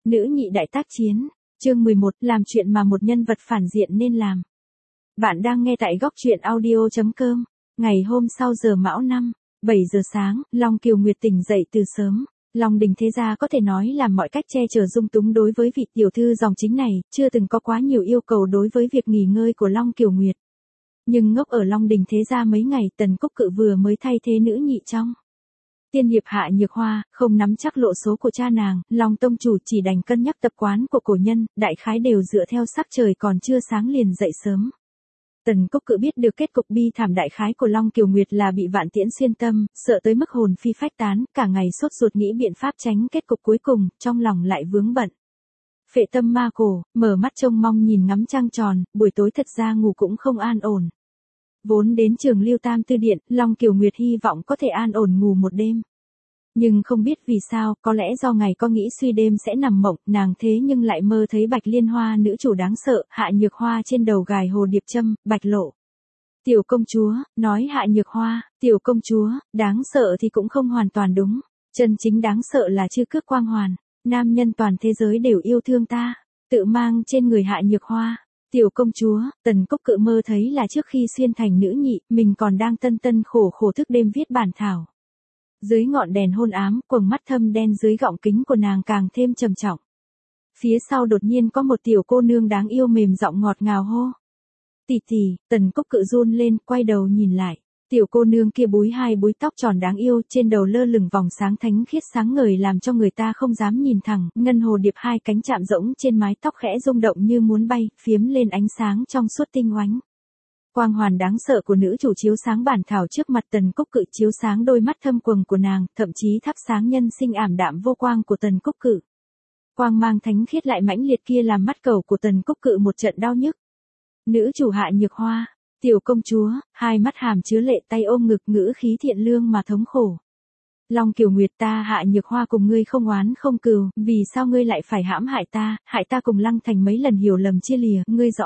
Nữ nhị đại tác chiến. Chương 11, làm chuyện mà một nhân vật phản diện nên làm. Bạn đang nghe tại góc truyện audio.com. Ngày hôm sau giờ Mão Năm, 7 giờ sáng, Long Kiều Nguyệt tỉnh dậy từ sớm. Long Đình Thế Gia có thể nói làm mọi cách che chở dung túng đối với vị tiểu thư dòng chính này, chưa từng có quá nhiều yêu cầu đối với việc nghỉ ngơi của Long Kiều Nguyệt. Nhưng ngốc ở Long Đình Thế Gia mấy ngày, Tần Cúc Cự vừa mới thay thế nữ nhị trong tiên hiệp Hạ Nhược Hoa, không nắm chắc lộ số của cha nàng, Long tông chủ chỉ đành cân nhắc tập quán của cổ nhân, đại khái đều dựa theo sắc trời còn chưa sáng liền dậy sớm. Tần Cúc Cự biết được kết cục bi thảm đại khái của Long Kiều Nguyệt là bị Vạn Tiễn xuyên tâm, sợ tới mức hồn phi phách tán, cả ngày sốt ruột nghĩ biện pháp tránh kết cục cuối cùng, trong lòng lại vướng bận. Phệ tâm ma cổ, mở mắt trông mong nhìn ngắm trăng tròn, buổi tối thật ra ngủ cũng không an ổn. Vốn đến trường Lưu Tam Tư Điện, Long Kiều Nguyệt hy vọng có thể an ổn ngủ một đêm. Nhưng không biết vì sao, có lẽ do ngày có nghĩ suy đêm sẽ nằm mộng, nàng thế nhưng lại mơ thấy Bạch Liên Hoa nữ chủ đáng sợ, Hạ Nhược Hoa trên đầu gài hồ điệp châm, Bạch Lộ. Tiểu công chúa, nói Hạ Nhược Hoa, tiểu công chúa, đáng sợ thì cũng không hoàn toàn đúng. Chân chính đáng sợ là Chư Cước Quang Hoàn. Nam nhân toàn thế giới đều yêu thương ta. Tự mang trên người Hạ Nhược Hoa. Tiểu công chúa, Tần Cúc Cự mơ thấy là trước khi xuyên thành nữ nhị, mình còn đang tân tân khổ khổ thức đêm viết bản thảo. Dưới ngọn đèn hôn ám, quầng mắt thâm đen dưới gọng kính của nàng càng thêm trầm trọng. Phía sau đột nhiên có một tiểu cô nương đáng yêu mềm giọng ngọt ngào hô. Tỷ tỷ, Tần Cúc Cự run lên, quay đầu nhìn lại. Tiểu cô nương kia búi hai búi tóc tròn đáng yêu, trên đầu lơ lửng vòng sáng thánh khiết sáng ngời làm cho người ta không dám nhìn thẳng, ngân hồ điệp hai cánh chạm rỗng trên mái tóc khẽ rung động như muốn bay, phiếm lên ánh sáng trong suốt tinh oánh. Quang hoàn đáng sợ của nữ chủ chiếu sáng bản thảo trước mặt Tần Cúc Cự, chiếu sáng đôi mắt thâm quầng của nàng, thậm chí thắp sáng nhân sinh ảm đạm vô quang của Tần Cúc Cự. Quang mang thánh khiết lại mãnh liệt kia làm mắt cầu của Tần Cúc Cự một trận đau nhức. Nữ chủ Hạ Nhược Hoa, tiểu công chúa, hai mắt hàm chứa lệ, tay ôm ngực, ngữ khí thiện lương mà thống khổ. Long Kiều Nguyệt, ta Hạ Nhược Hoa cùng ngươi không oán không cừu, vì sao ngươi lại phải hãm hại ta cùng Lăng Thành mấy lần hiểu lầm chia lìa,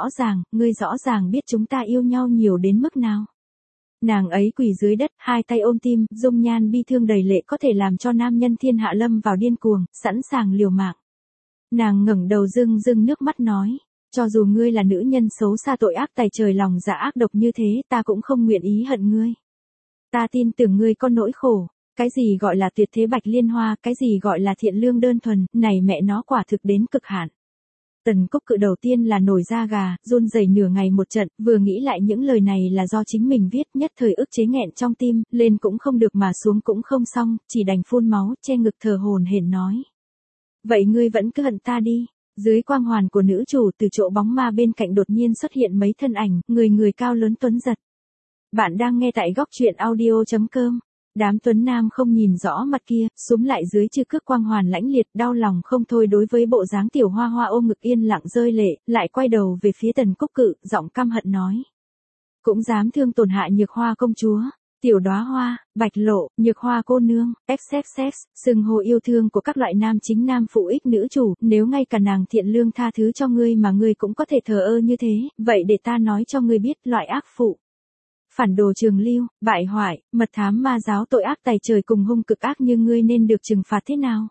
ngươi rõ ràng biết chúng ta yêu nhau nhiều đến mức nào. Nàng ấy quỳ dưới đất, hai tay ôm tim, dung nhan bi thương đầy lệ có thể làm cho nam nhân thiên hạ lâm vào điên cuồng, sẵn sàng liều mạng. Nàng ngẩng đầu rưng rưng nước mắt nói, cho dù ngươi là nữ nhân xấu xa tội ác tày trời lòng dạ ác độc như thế, ta cũng không nguyện ý hận ngươi. Ta tin tưởng ngươi có nỗi khổ. Cái gì gọi là tuyệt thế Bạch Liên Hoa, cái gì gọi là thiện lương đơn thuần, này mẹ nó quả thực đến cực hạn. Tần Cúc Cự đầu tiên là nổi da gà, run rẩy nửa ngày một trận, vừa nghĩ lại những lời này là do chính mình viết, nhất thời ức chế nghẹn trong tim, lên cũng không được mà xuống cũng không xong, chỉ đành phun máu, che ngực thở hổn hển nói. Vậy ngươi vẫn cứ hận ta đi. Dưới quang hoàn của nữ chủ, từ chỗ bóng ma bên cạnh đột nhiên xuất hiện mấy thân ảnh, người cao lớn tuấn giật. Bạn đang nghe tại góc truyện audio.com. Đám tuấn nam không nhìn rõ mặt kia, súm lại dưới Chư Cước Quang Hoàn lãnh liệt, đau lòng không thôi đối với bộ dáng tiểu hoa hoa ôm ngực yên lặng rơi lệ, lại quay đầu về phía Tần Cúc Cự, giọng căm hận nói. Cũng dám thương tổn Hạ Nhược Hoa công chúa, tiểu đóa hoa, Bạch Lộ, Nhược Hoa cô nương, xxx, xưng hô yêu thương của các loại nam chính nam phụ ích nữ chủ, nếu ngay cả nàng thiện lương tha thứ cho ngươi mà ngươi cũng có thể thờ ơ như thế, vậy để ta nói cho ngươi biết loại ác phụ. Phản đồ Trường Lưu, bại hoại, mật thám ma giáo tội ác tày trời cùng hung cực ác như ngươi nên được trừng phạt thế nào?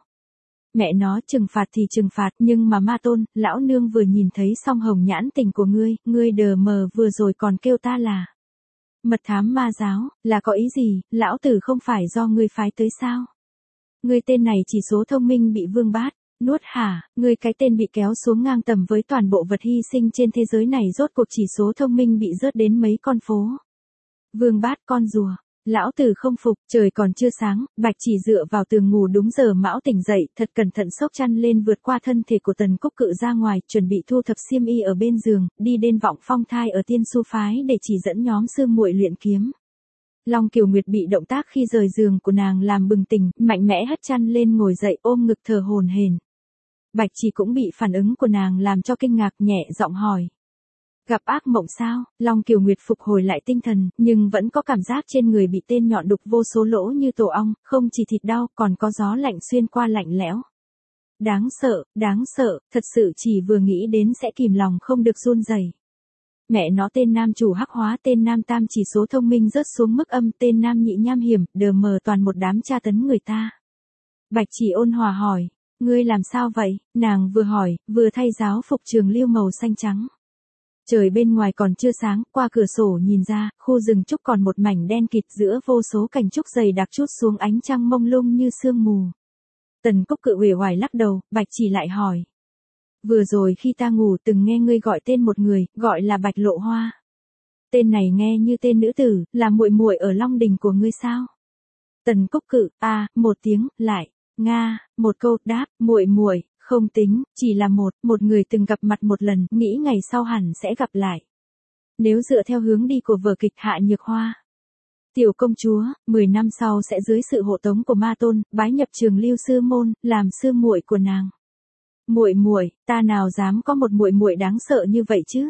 Mẹ nó trừng phạt thì trừng phạt, nhưng mà ma tôn, lão nương vừa nhìn thấy song hồng nhãn tình của ngươi đờ mờ vừa rồi còn kêu ta là mật thám ma giáo, là có ý gì, lão tử không phải do ngươi phái tới sao? Ngươi tên này chỉ số thông minh bị vương bát nuốt hả, ngươi cái tên bị kéo xuống ngang tầm với toàn bộ vật hy sinh trên thế giới này, rốt cuộc chỉ số thông minh bị rớt đến mấy con phố. Vương bát con rùa, lão tử không phục, trời còn chưa sáng, Bạch Chỉ dựa vào tường ngủ đúng giờ mão tỉnh dậy, thật cẩn thận xốc chăn lên vượt qua thân thể của Tần Cúc Cự ra ngoài, chuẩn bị thu thập xiêm y ở bên giường, đi đến Vọng Phong Thai ở Tiên Su phái để chỉ dẫn nhóm sư muội luyện kiếm. Long Kiều Nguyệt bị động tác khi rời giường của nàng làm bừng tỉnh, mạnh mẽ hất chăn lên ngồi dậy ôm ngực thở hổn hển. Bạch Chỉ cũng bị phản ứng của nàng làm cho kinh ngạc, nhẹ giọng hỏi. Gặp ác mộng sao? Long Kiều Nguyệt phục hồi lại tinh thần, nhưng vẫn có cảm giác trên người bị tên nhọn đục vô số lỗ như tổ ong, không chỉ thịt đau, còn có gió lạnh xuyên qua lạnh lẽo. Đáng sợ, thật sự chỉ vừa nghĩ đến sẽ kìm lòng không được run rẩy. Mẹ nó, tên nam chủ hắc hóa, tên nam tam chỉ số thông minh rớt xuống mức âm, tên nam nhị nham hiểm, đờ mờ toàn một đám tra tấn người ta. Bạch Chỉ ôn hòa hỏi, Ngươi làm sao vậy? Nàng vừa hỏi, vừa thay giáo phục trường lưu màu xanh trắng. Trời bên ngoài còn chưa sáng, qua cửa sổ nhìn ra, khu rừng trúc còn một mảnh đen kịt giữa vô số cành trúc dày đặc trút xuống ánh trăng mông lung như sương mù. Tần Cúc Cự uể oải lắc đầu, Bạch Chỉ lại hỏi. Vừa rồi khi ta ngủ từng nghe ngươi gọi tên một người, gọi là Bạch Lộ Hoa. Tên này nghe như tên nữ tử, là muội muội ở Long Đình của ngươi sao? Tần Cúc Cự, một tiếng, lại, nga, một câu, đáp, muội muội, không tính, chỉ là một người từng gặp mặt một lần, nghĩ ngày sau hẳn sẽ gặp lại. Nếu dựa theo hướng đi của vở kịch Hạ Nhược Hoa, tiểu công chúa, 10 năm sau sẽ dưới sự hộ tống của Ma Tôn, bái nhập Trường Lưu sư môn, làm sư muội của nàng. Muội muội, ta nào dám có một muội muội đáng sợ như vậy chứ?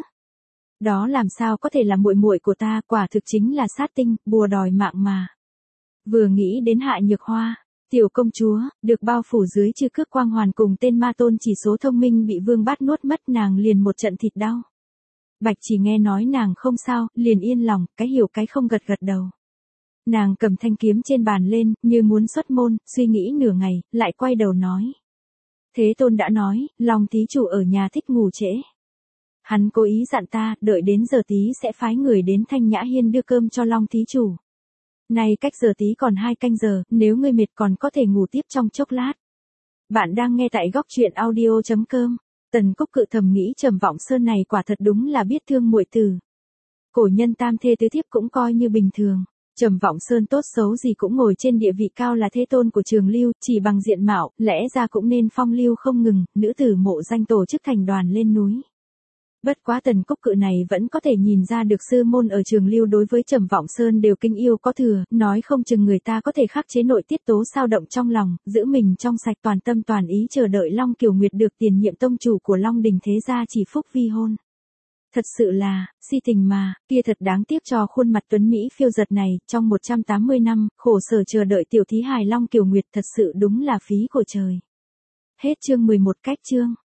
Đó làm sao có thể là muội muội của ta, quả thực chính là sát tinh, bùa đòi mạng mà. Vừa nghĩ đến Hạ Nhược Hoa, tiểu công chúa, được bao phủ dưới chư cước quang hoàn cùng tên Ma Tôn chỉ số thông minh bị Vương Bát nuốt mất, nàng liền một trận thịt đau. Bạch Chỉ nghe nói nàng không sao, liền yên lòng, cái hiểu cái không gật gật đầu. Nàng cầm thanh kiếm trên bàn lên, như muốn xuất môn, suy nghĩ nửa ngày, lại quay đầu nói. Thế Tôn đã nói, Long thí chủ ở nhà thích ngủ trễ. Hắn cố ý dặn ta, đợi đến giờ tí sẽ phái người đến Thanh Nhã Hiên đưa cơm cho Long thí chủ. Nay cách giờ tí còn 2 canh giờ, nếu ngươi mệt còn có thể ngủ tiếp trong chốc lát. Bạn đang nghe tại góc truyện audio.com. Tần Cúc Cự thầm nghĩ Trầm Vọng Sơn này quả thật đúng là biết thương muội tử. Cổ nhân tam thê tứ thiếp cũng coi như bình thường. Trầm Vọng Sơn tốt xấu gì cũng ngồi trên địa vị cao là thế tôn của Trường Lưu, chỉ bằng diện mạo, lẽ ra cũng nên phong lưu không ngừng, nữ tử mộ danh tổ chức thành đoàn lên núi. Bất quá Tần Cúc Cự này vẫn có thể nhìn ra được sư môn ở Trường Lưu đối với Trầm Vọng Sơn đều kinh yêu có thừa, nói không chừng người ta có thể khắc chế nội tiết tố sao động trong lòng, giữ mình trong sạch toàn tâm toàn ý chờ đợi Long Kiều Nguyệt được tiền nhiệm tông chủ của Long Đình thế gia chỉ phúc vi hôn. Thật sự là, si tình mà, kia thật đáng tiếc cho khuôn mặt tuấn Mỹ phiêu giật này, trong 180 năm, khổ sở chờ đợi tiểu thí hài Long Kiều Nguyệt thật sự đúng là phí của trời. Hết chương 11 cách chương.